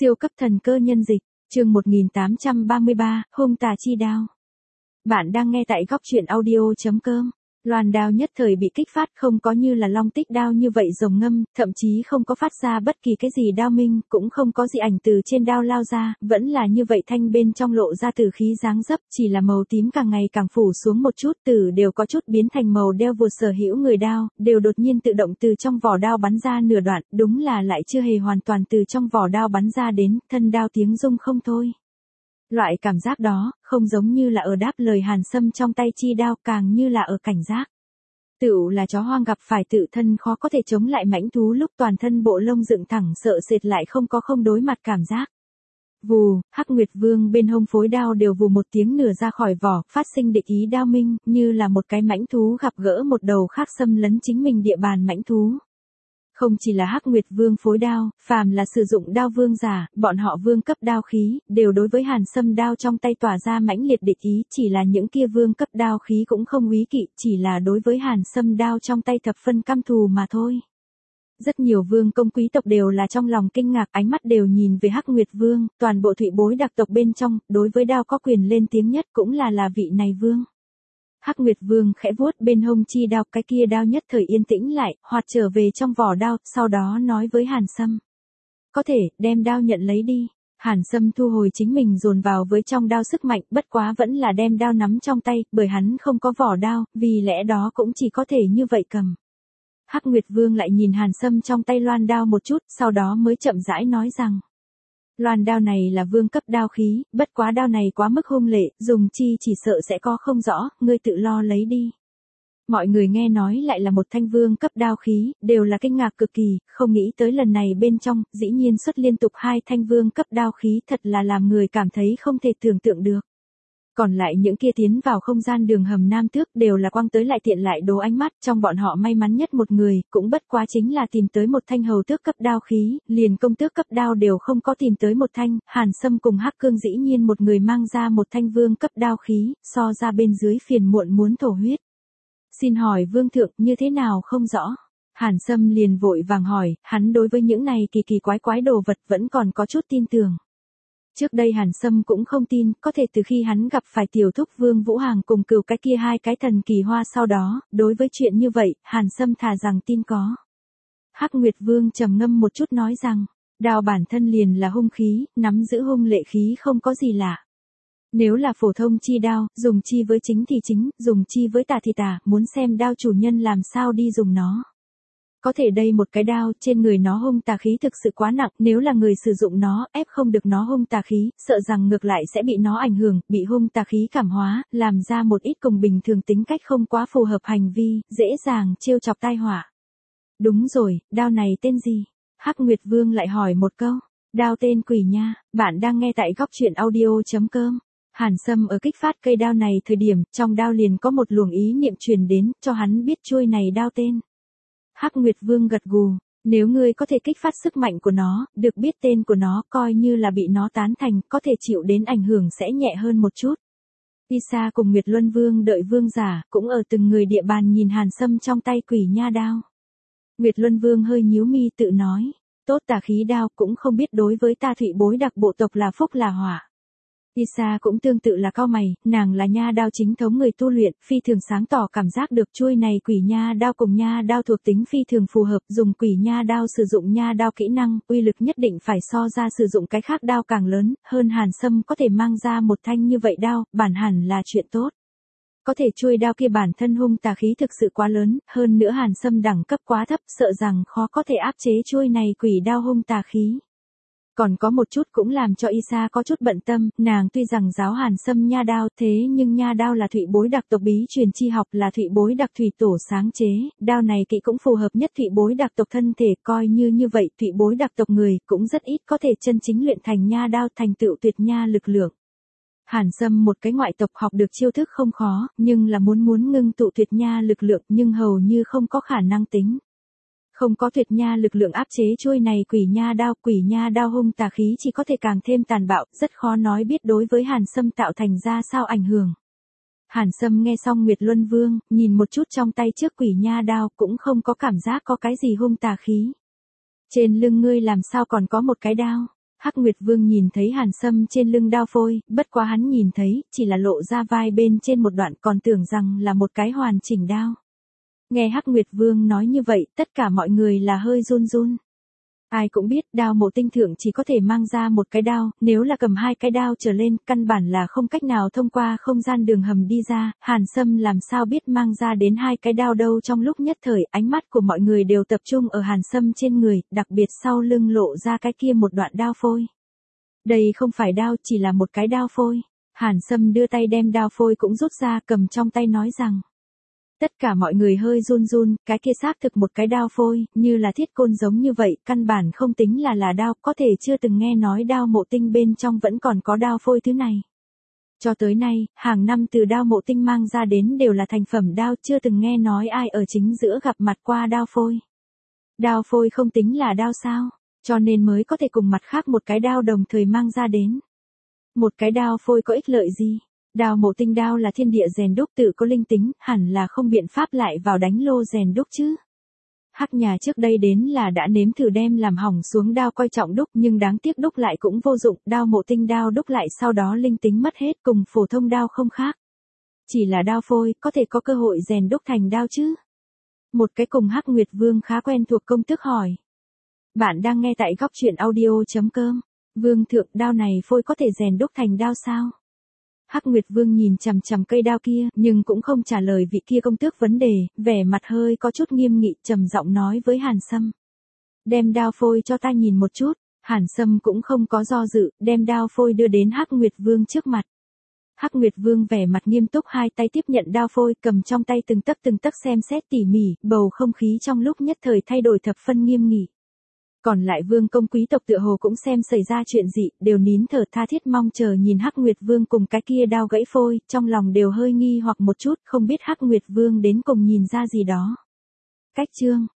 Siêu cấp thần cơ nhân dịch, chương 1833, hung tà chi đao. Bạn đang nghe tại góc audio.com. Loan đao nhất thời bị kích phát, không có như là long tích đao như vậy rồng ngâm, thậm chí không có phát ra bất kỳ cái gì đao minh, cũng không có gì ảnh từ trên đao lao ra, vẫn là như vậy thanh bên trong lộ ra từ khí dáng dấp, chỉ là màu tím càng ngày càng phủ xuống một chút, từ đều có chút biến thành màu đeo vụt sở hữu người đao, đều đột nhiên tự động từ trong vỏ đao bắn ra nửa đoạn, đúng là lại chưa hề hoàn toàn từ trong vỏ đao bắn ra đến, thân đao tiếng rung không thôi. Loại cảm giác đó, không giống như là ở đáp lời Hàn Sâm trong tay chi đao, càng như là ở cảnh giác. Tựu là chó hoang gặp phải tự thân khó có thể chống lại mãnh thú lúc toàn thân bộ lông dựng thẳng sợ sệt lại không đối mặt cảm giác. Vù, Hắc Nguyệt Vương bên hông phối đao đều vù một tiếng nửa ra khỏi vỏ, phát sinh địch ý đao minh, như là một cái mãnh thú gặp gỡ một đầu khác xâm lấn chính mình địa bàn mãnh thú. Không chỉ là Hắc Nguyệt Vương phối đao, phàm là sử dụng đao vương giả, bọn họ vương cấp đao khí, đều đối với Hàn Sâm đao trong tay tỏa ra mãnh liệt địch ý, chỉ là những kia vương cấp đao khí cũng không úy kỵ, chỉ là đối với Hàn Sâm đao trong tay thập phân căm thù mà thôi. Rất nhiều vương công quý tộc đều là trong lòng kinh ngạc, ánh mắt đều nhìn về Hắc Nguyệt Vương, toàn bộ Thụy Bối đặc tộc bên trong, đối với đao có quyền lên tiếng nhất cũng là vị này vương. Hắc Nguyệt Vương khẽ vuốt bên hông chi đao, cái kia đao nhất thời yên tĩnh lại, hoạt trở về trong vỏ đao, sau đó nói với Hàn Sâm. Có thể, đem đao nhận lấy đi. Hàn Sâm thu hồi chính mình dồn vào với trong đao sức mạnh, bất quá vẫn là đem đao nắm trong tay, bởi hắn không có vỏ đao, vì lẽ đó cũng chỉ có thể như vậy cầm. Hắc Nguyệt Vương lại nhìn Hàn Sâm trong tay loan đao một chút, sau đó mới chậm rãi nói rằng. Loan đao này là vương cấp đao khí, bất quá đao này quá mức hung lệ, dùng chi chỉ sợ sẽ có không rõ, ngươi tự lo lấy đi. Mọi người nghe nói lại là một thanh vương cấp đao khí, đều là kinh ngạc cực kỳ, không nghĩ tới lần này bên trong, dĩ nhiên xuất liên tục 2 thanh vương cấp đao khí, thật là làm người cảm thấy không thể tưởng tượng được. Còn lại những kia tiến vào không gian đường hầm Nam Tước đều là quăng tới lại tiện lại đố ánh mắt, trong bọn họ may mắn nhất một người, cũng bất quá chính là tìm tới một thanh hầu tước cấp đao khí, liền công tước cấp đao đều không có tìm tới một thanh, Hàn Sâm cùng Hắc Cương dĩ nhiên một người mang ra một thanh vương cấp đao khí, so ra bên dưới phiền muộn muốn thổ huyết. Xin hỏi vương thượng như thế nào không rõ? Hàn Sâm liền vội vàng hỏi, hắn đối với những này kỳ quái đồ vật vẫn còn có chút tin tưởng. Trước đây Hàn Sâm cũng không tin, có thể từ khi hắn gặp phải tiểu thúc Vương Vũ Hàng cùng cừu cái kia 2 cái thần kỳ hoa sau đó, đối với chuyện như vậy, Hàn Sâm thà rằng tin có. Hắc Nguyệt Vương trầm ngâm một chút nói rằng, đao bản thân liền là hung khí, nắm giữ hung lệ khí không có gì lạ. Nếu là phổ thông chi đao, dùng chi với chính thì chính, dùng chi với tà thì tà, muốn xem đao chủ nhân làm sao đi dùng nó. Có thể đây một cái đao, trên người nó hung tà khí thực sự quá nặng, nếu là người sử dụng nó, ép không được nó hung tà khí, sợ rằng ngược lại sẽ bị nó ảnh hưởng, bị hung tà khí cảm hóa, làm ra một ít cùng bình thường tính cách không quá phù hợp hành vi, dễ dàng trêu chọc tai họa. Đúng rồi, đao này tên gì? Hắc Nguyệt Vương lại hỏi một câu. Đao tên Quỷ Nha, bạn đang nghe tại góc audio.com. Hàn Sâm ở kích phát cây đao này thời điểm, trong đao liền có một luồng ý niệm truyền đến, cho hắn biết chuôi này đao tên. Hắc Nguyệt Vương gật gù, nếu ngươi có thể kích phát sức mạnh của nó, được biết tên của nó, coi như là bị nó tán thành, có thể chịu đến ảnh hưởng sẽ nhẹ hơn một chút. Isa cùng Nguyệt Luân Vương đợi vương giả, cũng ở từng người địa bàn nhìn Hàn Sâm trong tay Quỷ Nha đao. Nguyệt Luân Vương hơi nhíu mi tự nói, tốt tà khí đao cũng không biết đối với ta Thụy Bối đặc bộ tộc là phúc là họa. Isa cũng tương tự là cau mày, nàng là nha đao chính thống người tu luyện, phi thường sáng tỏ cảm giác được chuôi này Quỷ Nha đao cùng nha đao thuộc tính phi thường phù hợp, dùng Quỷ Nha đao sử dụng nha đao kỹ năng, uy lực nhất định phải so ra sử dụng cái khác đao càng lớn, hơn Hàn Sâm có thể mang ra một thanh như vậy đao, bản hẳn là chuyện tốt. Có thể chuôi đao kia bản thân hung tà khí thực sự quá lớn, hơn nữa Hàn Sâm đẳng cấp quá thấp, sợ rằng khó có thể áp chế chuôi này quỷ đao hung tà khí. Còn có một chút cũng làm cho Isa có chút bận tâm, nàng tuy rằng giáo Hàn Sâm nha đao, thế nhưng nha đao là Thụy Bối đặc tộc bí truyền chi học, là Thụy Bối đặc thủy tổ sáng chế, đao này kỹ cũng phù hợp nhất Thụy Bối đặc tộc thân thể, coi như vậy Thụy Bối đặc tộc người cũng rất ít có thể chân chính luyện thành nha đao, thành tựu tuyệt nha lực lượng. Hàn Sâm một cái ngoại tộc học được chiêu thức không khó, nhưng là muốn ngưng tụ tuyệt nha lực lượng nhưng hầu như không có khả năng tính. Không có tuyệt nha lực lượng áp chế chuôi này Quỷ Nha đao hung tà khí chỉ có thể càng thêm tàn bạo, rất khó nói biết đối với Hàn Sâm tạo thành ra sao ảnh hưởng. Hàn Sâm nghe xong Nguyệt Luân Vương, nhìn một chút trong tay trước Quỷ Nha đao cũng không có cảm giác có cái gì hung tà khí. Trên lưng ngươi làm sao còn có một cái đao? Hắc Nguyệt Vương nhìn thấy Hàn Sâm trên lưng đao phôi, bất quá hắn nhìn thấy, chỉ là lộ ra vai bên trên một đoạn còn tưởng rằng là một cái hoàn chỉnh đao. Nghe Hắc Nguyệt Vương nói như vậy, tất cả mọi người là hơi run run. Ai cũng biết đao mộ tinh thượng chỉ có thể mang ra một cái đao, nếu là cầm hai cái đao trở lên, căn bản là không cách nào thông qua không gian đường hầm đi ra, Hàn Sâm làm sao biết mang ra đến hai cái đao đâu. Trong lúc nhất thời, ánh mắt của mọi người đều tập trung ở Hàn Sâm trên người, đặc biệt sau lưng lộ ra cái kia một đoạn đao phôi. Đây không phải đao, chỉ là một cái đao phôi. Hàn Sâm đưa tay đem đao phôi cũng rút ra, cầm trong tay nói rằng. Tất cả mọi người hơi run run, cái kia xác thực một cái đao phôi, như là thiết côn giống như vậy, căn bản không tính là đao, có thể chưa từng nghe nói đao mộ tinh bên trong vẫn còn có đao phôi thứ này. Cho tới nay, hàng năm từ đao mộ tinh mang ra đến đều là thành phẩm đao, chưa từng nghe nói ai ở chính giữa gặp mặt qua đao phôi. Đao phôi không tính là đao sao, cho nên mới có thể cùng mặt khác một cái đao đồng thời mang ra đến. Một cái đao phôi có ích lợi gì? Đao mộ tinh đao là thiên địa rèn đúc tự có linh tính, hẳn là không biện pháp lại vào đánh lô rèn đúc chứ. Hắc nhà trước đây đến là đã nếm thử đem làm hỏng xuống đao coi trọng đúc, nhưng đáng tiếc đúc lại cũng vô dụng, đao mộ tinh đao đúc lại sau đó linh tính mất hết, cùng phổ thông đao không khác. Chỉ là đao phôi, có thể có cơ hội rèn đúc thành đao chứ? Một cái cùng Hắc Nguyệt Vương khá quen thuộc công tước hỏi. Bạn đang nghe tại góc truyện audio.com. Vương thượng, đao này phôi có thể rèn đúc thành đao sao? Hắc Nguyệt Vương nhìn chằm chằm cây đao kia, nhưng cũng không trả lời vị kia công tước vấn đề, vẻ mặt hơi có chút nghiêm nghị, trầm giọng nói với Hàn Sâm. Đem đao phôi cho ta nhìn một chút. Hàn Sâm cũng không có do dự, đem đao phôi đưa đến Hắc Nguyệt Vương trước mặt. Hắc Nguyệt Vương vẻ mặt nghiêm túc, hai tay tiếp nhận đao phôi, cầm trong tay từng tấc xem xét tỉ mỉ, bầu không khí trong lúc nhất thời thay đổi thập phân nghiêm nghị. Còn lại vương công quý tộc tựa hồ cũng xem xảy ra chuyện gì, đều nín thở tha thiết mong chờ nhìn Hắc Nguyệt Vương cùng cái kia đao gãy phôi, trong lòng đều hơi nghi hoặc một chút, không biết Hắc Nguyệt Vương đến cùng nhìn ra gì đó. Cách chương